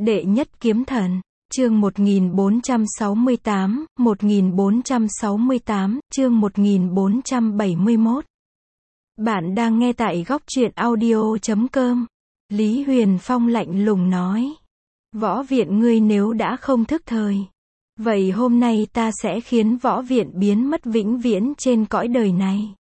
Đệ nhất kiếm thần, chương 1468, chương 1471. Bạn đang nghe tại góc truyện audio.com. Lý Huyền Phong lạnh lùng nói. Võ viện ngươi nếu đã không thức thời, vậy hôm nay ta sẽ khiến võ viện biến mất vĩnh viễn trên cõi đời này.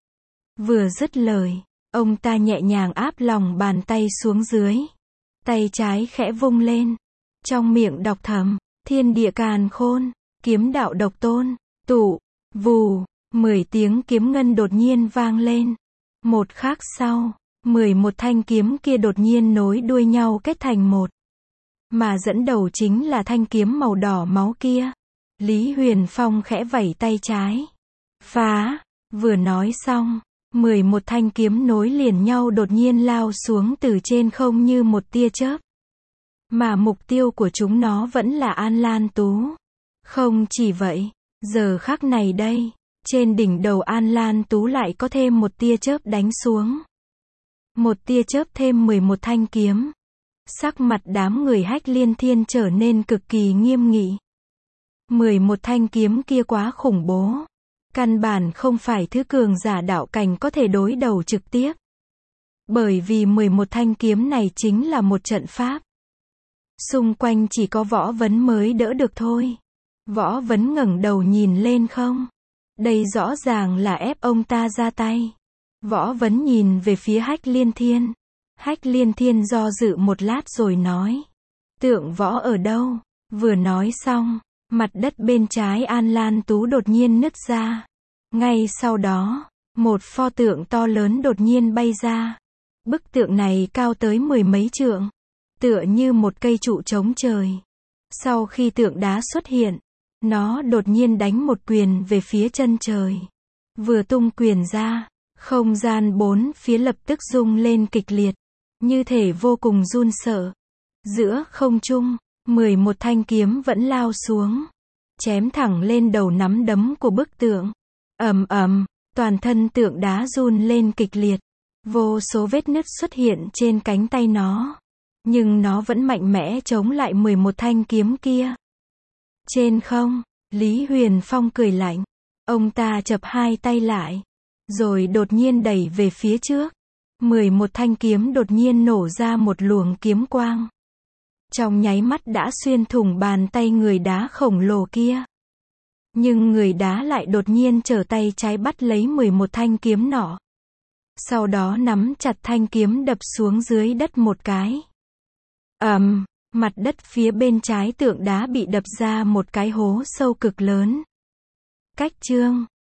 Vừa dứt lời, ông ta nhẹ nhàng áp lòng bàn tay xuống dưới. Tay trái khẽ vung lên. Trong miệng đọc thầm, thiên địa càn khôn, kiếm đạo độc tôn, tụ, vù, 10 tiếng kiếm ngân đột nhiên vang lên. Một khắc sau, 11 thanh kiếm kia đột nhiên nối đuôi nhau kết thành một. Mà dẫn đầu chính là thanh kiếm màu đỏ máu kia. Lý Huyền Phong khẽ vẩy tay trái. Phá, vừa nói xong, 11 thanh kiếm nối liền nhau đột nhiên lao xuống từ trên không như một tia chớp. Mà mục tiêu của chúng nó vẫn là An Lan Tú. Không chỉ vậy, giờ khắc này đây, trên đỉnh đầu An Lan Tú lại có thêm một tia chớp đánh xuống. Một tia chớp thêm 11 thanh kiếm. Sắc mặt đám người Hách Liên Thiên trở nên cực kỳ nghiêm nghị. 11 thanh kiếm kia quá khủng bố. Căn bản không phải thứ cường giả đạo cảnh có thể đối đầu trực tiếp. Bởi vì 11 thanh kiếm này chính là một trận pháp. Xung quanh chỉ có Võ Vấn mới đỡ được thôi. Võ Vấn ngẩng đầu nhìn lên không. Đây rõ ràng là ép ông ta ra tay. Võ Vấn nhìn về phía Hách Liên Thiên. Hách Liên Thiên do dự một lát rồi nói. Tượng võ ở đâu? Vừa nói xong, mặt đất bên trái An Lan Tú đột nhiên nứt ra. Ngay sau đó, một pho tượng to lớn đột nhiên bay ra. Bức tượng này cao tới 10 mấy trượng. Tựa như một cây trụ chống trời. Sau khi tượng đá xuất hiện, nó đột nhiên đánh một quyền về phía chân trời. Vừa tung quyền ra, không gian bốn phía lập tức rung lên kịch liệt, như thể vô cùng run sợ. Giữa không trung, 11 thanh kiếm vẫn lao xuống, chém thẳng lên đầu nắm đấm của bức tượng. Ầm ầm, toàn thân tượng đá run lên kịch liệt. Vô số vết nứt xuất hiện trên cánh tay nó. Nhưng nó vẫn mạnh mẽ chống lại 11 thanh kiếm kia. Trên không, Lý Huyền Phong cười lạnh. Ông ta chập hai tay lại, rồi đột nhiên đẩy về phía trước. 11 thanh kiếm đột nhiên nổ ra một luồng kiếm quang. Trong nháy mắt đã xuyên thủng bàn tay người đá khổng lồ kia. Nhưng người đá lại đột nhiên trở tay trái bắt lấy 11 thanh kiếm nọ. Sau đó nắm chặt thanh kiếm đập xuống dưới đất một cái. Mặt đất phía bên trái tượng đá bị đập ra một cái hố sâu cực lớn. Cách chương